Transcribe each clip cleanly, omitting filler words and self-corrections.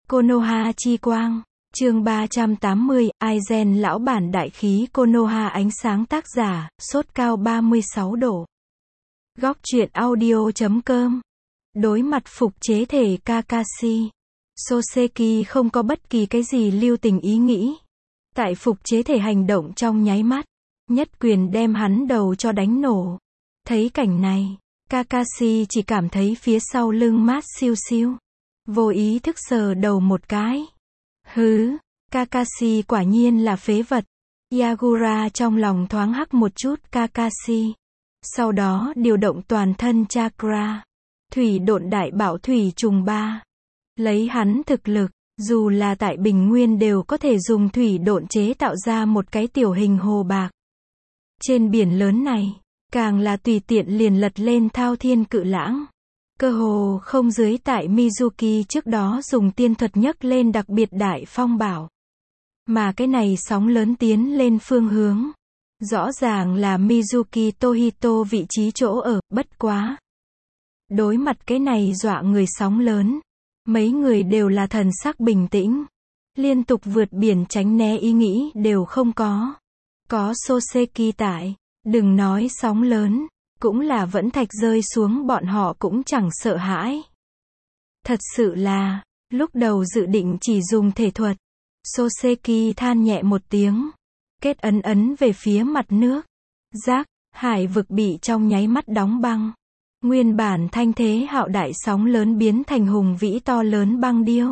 Konoha chi quang. Chương 380, Aizen lão bản đại khí Konoha ánh sáng tác giả, sốt cao 36 độ. Góc truyện audio.com. Đối mặt phục chế thể Kakashi, Soseki không có bất kỳ cái gì lưu tình ý nghĩ. Tại phục chế thể hành động trong nháy mắt, nhất quyền đem hắn đầu cho đánh nổ. Thấy cảnh này, Kakashi chỉ cảm thấy phía sau lưng mát siêu siêu. Vô ý thức sờ đầu một cái. Hứ, Kakashi quả nhiên là phế vật. Yagura trong lòng thoáng hắc một chút Kakashi. Sau đó điều động toàn thân chakra. Thủy độn đại bạo thủy trùng 3. Lấy hắn thực lực, dù là tại Bình Nguyên đều có thể dùng thủy độn chế tạo ra một cái tiểu hình hồ bạc. Trên biển lớn này, càng là tùy tiện liền lật lên thao thiên cự lãng. Cơ hồ không dưới tại Mizuki trước đó dùng tiên thuật nhấc lên đặc biệt đại phong bảo. Mà cái này sóng lớn tiến lên phương hướng. Rõ ràng là Mizuki Tohito vị trí chỗ ở, bất quá. Đối mặt cái này dọa người sóng lớn. Mấy người đều là thần sắc bình tĩnh. Liên tục vượt biển tránh né ý nghĩ đều không có. Có Soseki tại, đừng nói sóng lớn. Cũng là vẫn thạch rơi xuống bọn họ cũng chẳng sợ hãi. Thật sự là, lúc đầu dự định chỉ dùng thể thuật. Soseki than nhẹ một tiếng. Kết ấn về phía mặt nước. Rác, hải vực bị trong nháy mắt đóng băng. Nguyên bản thanh thế hạo đại sóng lớn biến thành hùng vĩ to lớn băng điêu.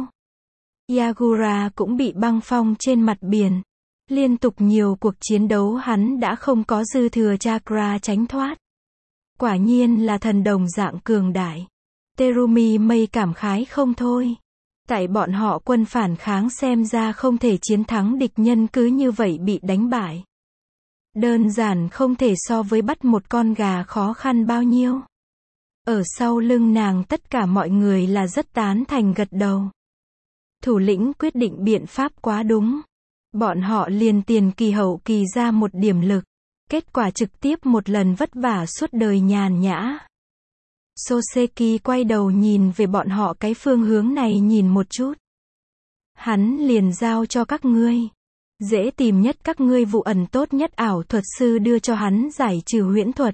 Yagura cũng bị băng phong trên mặt biển. Liên tục nhiều cuộc chiến đấu hắn đã không có dư thừa chakra tránh thoát. Quả nhiên là thần đồng dạng cường đại. Terumi mây cảm khái không thôi. Tại bọn họ quân phản kháng xem ra không thể chiến thắng địch nhân cứ như vậy bị đánh bại. Đơn giản không thể so với bắt một con gà khó khăn bao nhiêu. Ở sau lưng nàng tất cả mọi người là rất tán thành gật đầu. Thủ lĩnh quyết định biện pháp quá đúng. Bọn họ liền tiền kỳ hậu kỳ ra một điểm lực. Kết quả trực tiếp một lần vất vả suốt đời nhàn nhã. Soseki quay đầu nhìn về bọn họ cái phương hướng này nhìn một chút. Hắn liền giao cho các ngươi. Dễ tìm nhất các ngươi vụ ẩn tốt nhất ảo thuật sư đưa cho hắn giải trừ huyễn thuật.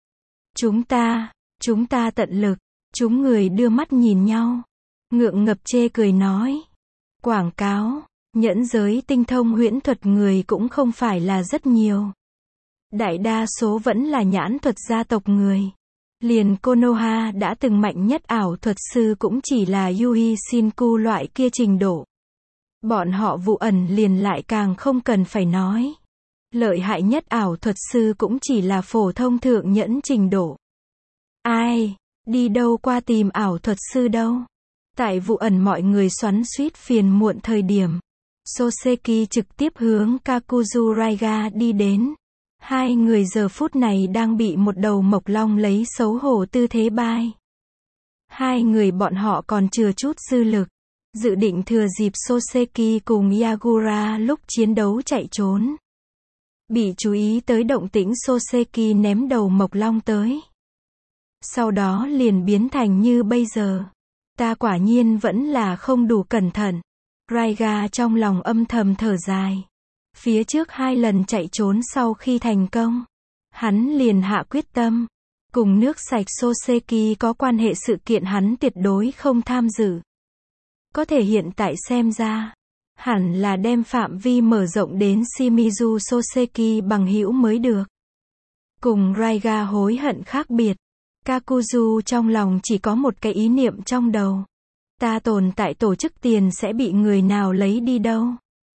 Chúng ta tận lực. Chúng người đưa mắt nhìn nhau. Ngượng ngập chê cười nói. Quảng cáo, nhẫn giới tinh thông huyễn thuật người cũng không phải là rất nhiều. Đại đa số vẫn là nhãn thuật gia tộc người. Liền Konoha đã từng mạnh nhất ảo thuật sư cũng chỉ là Yui Shinku loại kia trình độ. Bọn họ vụ ẩn liền lại càng không cần phải nói. Lợi hại nhất ảo thuật sư cũng chỉ là phổ thông thượng nhẫn trình độ. Ai, đi đâu qua tìm ảo thuật sư đâu. Tại vụ ẩn mọi người xoắn xuýt phiền muộn thời điểm. Soseki trực tiếp hướng Kakuzu Raiga đi đến. Hai người giờ phút này đang bị một đầu mộc long lấy xấu hổ tư thế bai. Hai người bọn họ còn chưa chút dư lực. Dự định thừa dịp Soseki cùng Yagura lúc chiến đấu chạy trốn. Bị chú ý tới động tĩnh Soseki ném đầu mộc long tới. Sau đó liền biến thành như bây giờ. Ta quả nhiên vẫn là không đủ cẩn thận. Raiga trong lòng âm thầm thở dài. Phía trước 2 lần chạy trốn sau khi thành công. Hắn liền hạ quyết tâm. Cùng nước sạch Soseki có quan hệ sự kiện hắn tuyệt đối không tham dự. Có thể hiện tại xem ra. Hẳn là đem phạm vi mở rộng đến Shimizu Soseki bằng hữu mới được. Cùng Raiga hối hận khác biệt. Kakuzu trong lòng chỉ có một cái ý niệm trong đầu. Ta tồn tại tổ chức tiền sẽ bị người nào lấy đi đâu.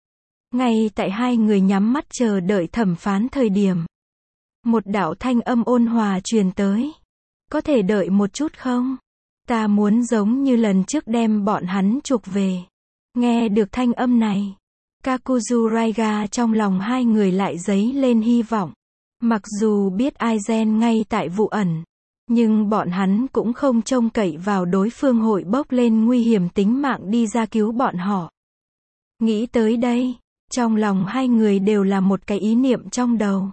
Ngay tại hai người nhắm mắt chờ đợi thẩm phán thời điểm. Một đạo thanh âm ôn hòa truyền tới. Có thể đợi một chút không? Ta muốn giống như lần trước đem bọn hắn chuộc về. Nghe được thanh âm này. Kakuzu Raiga trong lòng hai người lại dấy lên hy vọng. Mặc dù biết Aizen ngay tại vụ ẩn. Nhưng bọn hắn cũng không trông cậy vào đối phương hội bốc lên nguy hiểm tính mạng đi ra cứu bọn họ. Nghĩ tới đây. Trong lòng hai người đều là một cái ý niệm trong đầu.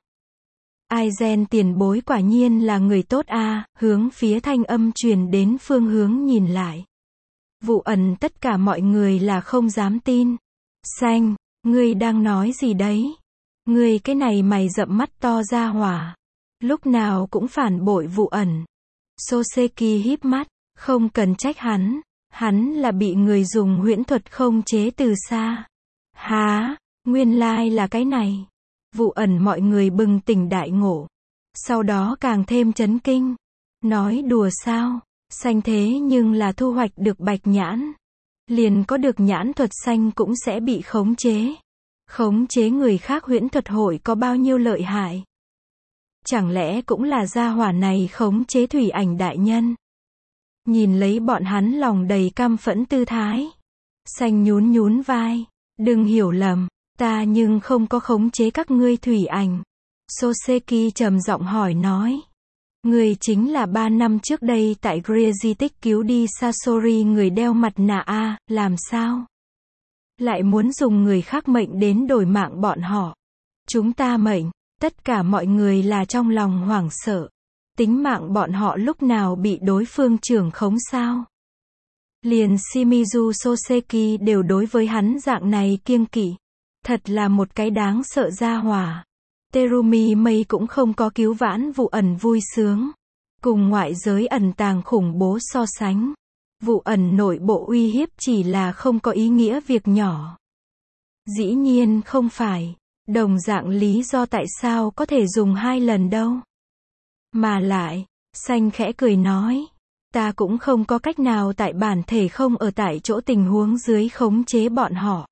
Aizen tiền bối quả nhiên là người tốt a, hướng phía thanh âm truyền đến phương hướng nhìn lại. Vụ ẩn tất cả mọi người là không dám tin. Xanh, ngươi đang nói gì đấy? Ngươi cái này mày rậm mắt to ra hỏa. Lúc nào cũng phản bội vụ ẩn. Soseki híp mắt, không cần trách hắn là bị người dùng huyễn thuật không chế từ xa. Há, nguyên lai là cái này. Vụ ẩn mọi người bừng tỉnh đại ngộ. Sau đó càng thêm chấn kinh. Nói đùa sao? Xanh thế nhưng là thu hoạch được bạch nhãn. Liền có được nhãn thuật xanh cũng sẽ bị khống chế. Khống chế người khác huyễn thuật hội có bao nhiêu lợi hại? Chẳng lẽ cũng là gia hỏa này khống chế thủy ảnh đại nhân? Nhìn lấy bọn hắn lòng đầy căm phẫn tư thái. Xanh nhún nhún vai. Đừng hiểu lầm, ta nhưng không có khống chế các ngươi thủy ảnh. Soseki trầm giọng hỏi nói. Người chính là 3 năm trước đây tại Greer di tích cứu đi Sasori người đeo mặt nạ a, làm sao? Lại muốn dùng người khác mệnh đến đổi mạng bọn họ. Chúng ta mệnh, tất cả mọi người là trong lòng hoảng sợ. Tính mạng bọn họ lúc nào bị đối phương trưởng khống sao? Liền Shimizu Soseki đều đối với hắn dạng này kiêng kỵ. Thật là một cái đáng sợ gia hỏa. Terumi Mei cũng không có cứu vãn vụ ẩn vui sướng. Cùng ngoại giới ẩn tàng khủng bố so sánh. Vụ ẩn nội bộ uy hiếp chỉ là không có ý nghĩa việc nhỏ. Dĩ nhiên không phải. Đồng dạng lý do tại sao có thể dùng 2 lần đâu. Mà lại, xanh khẽ cười nói. Ta cũng không có cách nào tại bản thể không ở tại chỗ tình huống dưới khống chế bọn họ.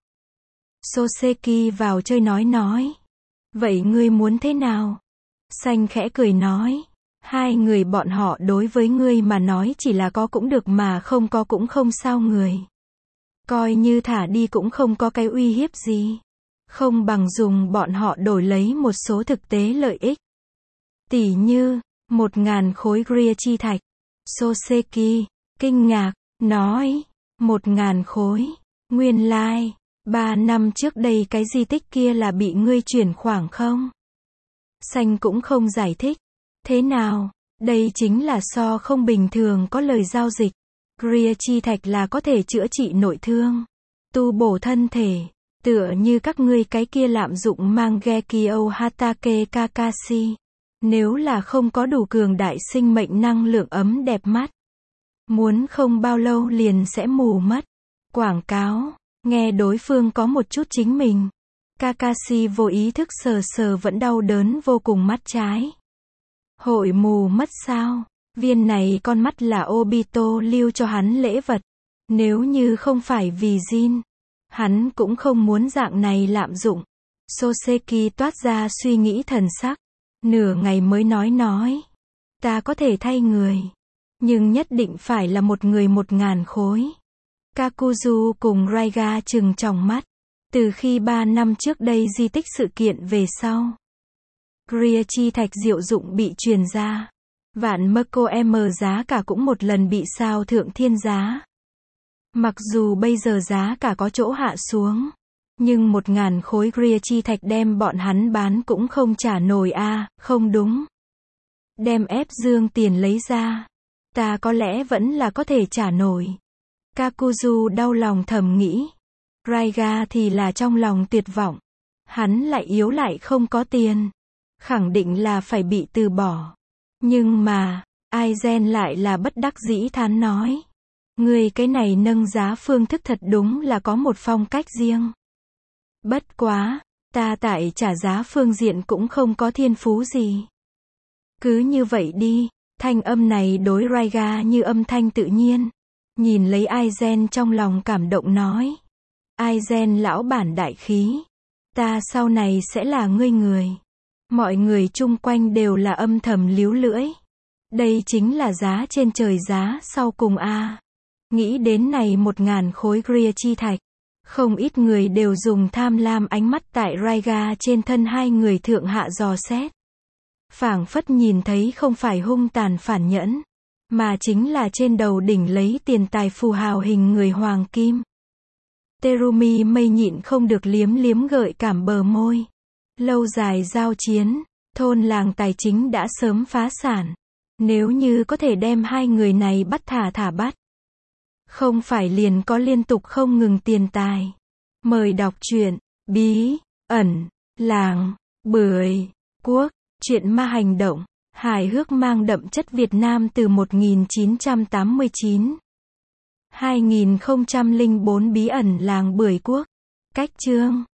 Soseki vào chơi nói. Vậy ngươi muốn thế nào? Xanh khẽ cười nói. 2 người bọn họ đối với ngươi mà nói chỉ là có cũng được mà không có cũng không sao người. Coi như thả đi cũng không có cái uy hiếp gì. Không bằng dùng bọn họ đổi lấy một số thực tế lợi ích. Tỉ như, 1.000 khối Greer chi thạch. Soseki, kinh ngạc, nói. 1.000 khối. Nguyên lai, 3 năm trước đây cái di tích kia là bị ngươi chuyển khoản không? Xanh cũng không giải thích. Thế nào? Đây chính là so không bình thường có lời giao dịch. Greer chi thạch là có thể chữa trị nội thương. Tu bổ thân thể. Tựa như các ngươi cái kia lạm dụng Mangekyo Hatake Kakashi. Nếu là không có đủ cường đại sinh mệnh năng lượng ấm đẹp mắt. Muốn không bao lâu liền sẽ mù mất. Quảng cáo. Nghe đối phương có một chút chính mình. Kakashi vô ý thức sờ vẫn đau đớn vô cùng mắt trái. Hội mù mất sao? Viên này con mắt là Obito lưu cho hắn lễ vật. Nếu như không phải vì Jin, hắn cũng không muốn dạng này lạm dụng. Soseki toát ra suy nghĩ thần sắc. Nửa ngày mới nói. Ta có thể thay người. Nhưng nhất định phải là một người 1.000 khối. Kakuzu cùng Raiga trừng tròng mắt. Từ khi 3 năm trước đây di tích sự kiện về sau. Greer chi thạch diệu dụng bị truyền ra. Vạn Mako M giá cả cũng một lần bị sao thượng thiên giá. Mặc dù bây giờ giá cả có chỗ hạ xuống. Nhưng 1.000 khối Greer chi thạch đem bọn hắn bán cũng không trả nổi a, không đúng. Đem ép dương tiền lấy ra. Ta có lẽ vẫn là có thể trả nổi. Kakuzu đau lòng thầm nghĩ. Raiga thì là trong lòng tuyệt vọng. Hắn lại yếu lại không có tiền. Khẳng định là phải bị từ bỏ. Nhưng mà, Aizen lại là bất đắc dĩ thán nói. Người cái này nâng giá phương thức thật đúng là có một phong cách riêng. Bất quá, ta tại trả giá phương diện cũng không có thiên phú gì. Cứ như vậy đi, thanh âm này đối Raiga như âm thanh tự nhiên. Nhìn lấy Aizen trong lòng cảm động nói. Aizen lão bản đại khí. Ta sau này sẽ là ngươi người. Mọi người chung quanh đều là âm thầm líu lưỡi. Đây chính là giá trên trời giá sau cùng a. Nghĩ đến này 1.000 khối Greer chi thạch. Không ít người đều dùng tham lam ánh mắt tại Raiga trên thân 2 người thượng hạ dò xét. Phảng phất nhìn thấy không phải hung tàn phản nhẫn. Mà chính là trên đầu đỉnh lấy tiền tài phù hào hình người hoàng kim. Terumi Mei nhịn không được liếm gợi cảm bờ môi. Lâu dài giao chiến, thôn làng tài chính đã sớm phá sản. Nếu như có thể đem 2 người này bắt thả bắt. Không phải liền có liên tục không ngừng tiền tài. Mời đọc truyện Bí ẩn làng Bưởi Quốc, truyện ma hành động, hài hước mang đậm chất Việt Nam từ 1989. 2004 Bí ẩn làng Bưởi Quốc. Cách chương